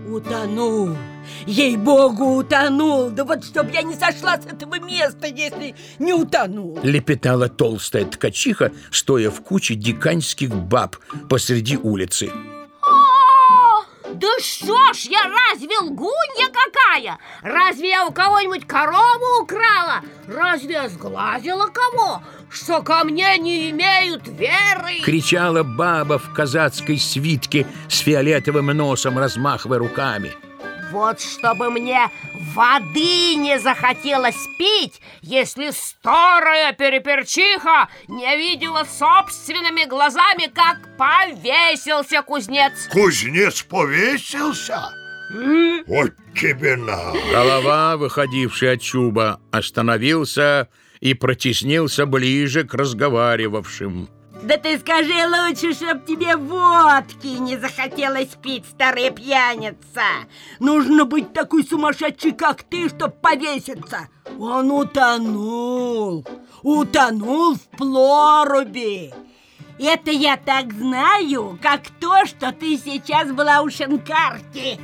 Утонул. Ей-богу, утонул. Да вот чтоб я не сошла с этого места, если не утонул. Лепетала толстая ткачиха, стоя в куче диканьских баб посреди улицы. Да что ж, я разве лгунья какая? Разве я у кого-нибудь корову украла? Разве я сглазила кого? Что ко мне не имеют веры? Кричала баба в казацкой свитке с фиолетовым носом, размахивая руками. Вот чтобы мне воды не захотелось пить, если старая переперчиха не видела собственными глазами, как повесился кузнец. Кузнец повесился? Вот тебе на! Голова, выходивший от чуба, остановился и протеснился ближе к разговаривавшим. Да ты скажи лучше, чтоб тебе водки не захотелось пить, старая пьяница. Нужно быть такой сумасшедший, как ты, чтоб повеситься. Он утонул. Утонул в проруби. Это я так знаю, как то, что ты сейчас была у шинкарки.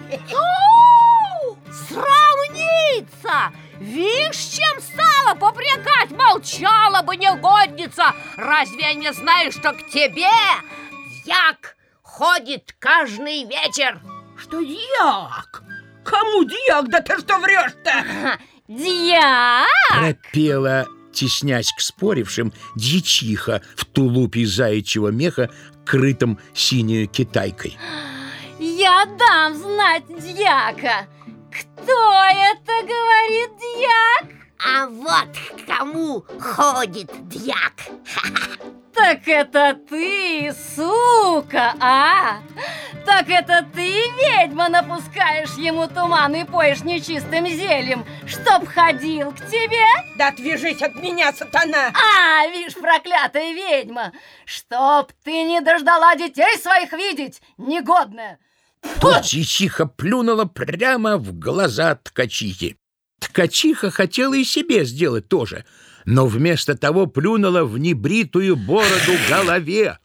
Сравнится! Вишь, чем стала попрекать, молчала бы негодница. Разве я не знаю, что к тебе дьяк ходит каждый вечер? Что дьяк? Кому дьяк? Да ты что врешь-то? Дьяк? Пропела, теснясь к спорившим, дьячиха в тулупе из заячьего меха, крытом синей китайкой. Я дам знать дьяка. Кто это говорит, дьяк? А вот к кому ходит дьяк. Так это ты, сука, а? Так это ты, ведьма, напускаешь ему туман и поешь нечистым зельем, чтоб ходил к тебе? Да отвяжись от меня, сатана! Вишь, проклятая ведьма, чтоб ты не дождала детей своих видеть, негодная! Тут дьячиха плюнула прямо в глаза ткачихи. Ткачиха хотела и себе сделать то же, но вместо того плюнула в небритую бороду голове,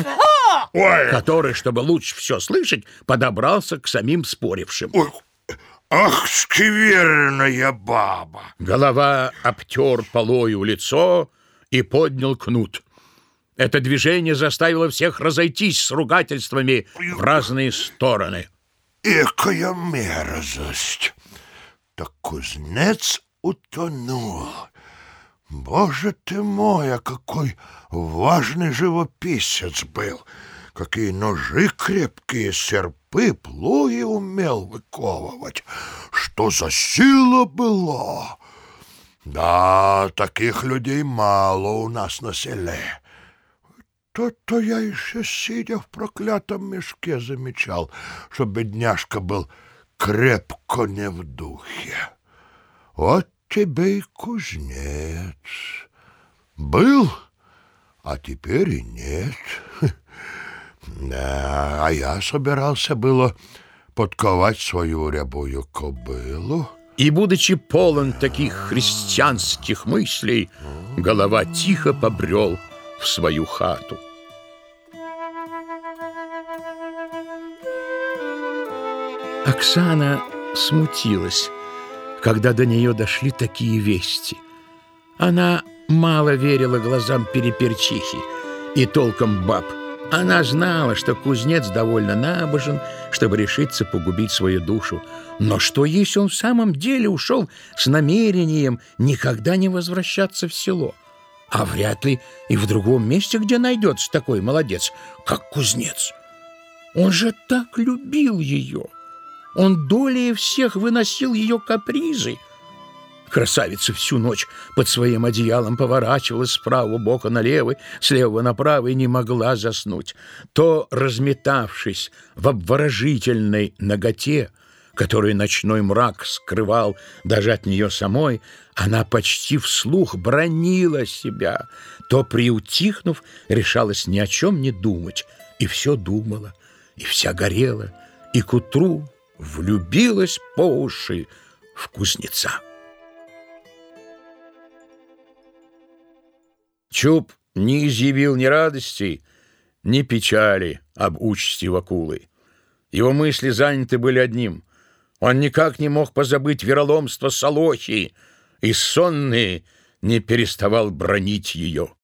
который, чтобы лучше все слышать, подобрался к самим спорившим. Ой, ах, скверная баба! Голова обтер полою лицо и поднял кнут. Это движение заставило всех разойтись с ругательствами в разные стороны. Экая мерзость! Так кузнец утонул. Боже ты мой, а какой важный живописец был! Какие ножи крепкие, серпы, плуги умел выковывать! Что за сила была! Да, таких людей мало у нас на селе. То-то я еще, сидя в проклятом мешке, замечал, что бедняжка был крепко не в духе. Вот тебе и кузнец. Был, а теперь и нет. Да, а я собирался было подковать свою рябую кобылу. И, будучи полон таких христианских мыслей, голова тихо побрел в свою хату. Оксана смутилась, когда до нее дошли такие вести. Она мало верила глазам переперчихи и толком баб. Она знала, что кузнец довольно набожен, чтобы решиться погубить свою душу. Но что, если он в самом деле ушел с намерением никогда не возвращаться в село? А вряд ли и в другом месте, где найдется такой молодец, как кузнец. Он же так любил ее. Он долее всех выносил ее капризы. Красавица всю ночь под своим одеялом поворачивалась с правого бока на левый, с левого направо и не могла заснуть. То, разметавшись в обворожительной наготе, которую ночной мрак скрывал даже от нее самой, она почти вслух бранила себя, то, приутихнув, решалась ни о чем не думать, и все думала, и вся горела, и к утру влюбилась по уши в кузнеца. Чуб не изъявил ни радости, ни печали об участи Вакулы. Его мысли заняты были одним — Он никак не мог позабыть вероломство Солохи, и сонный не переставал бранить ее.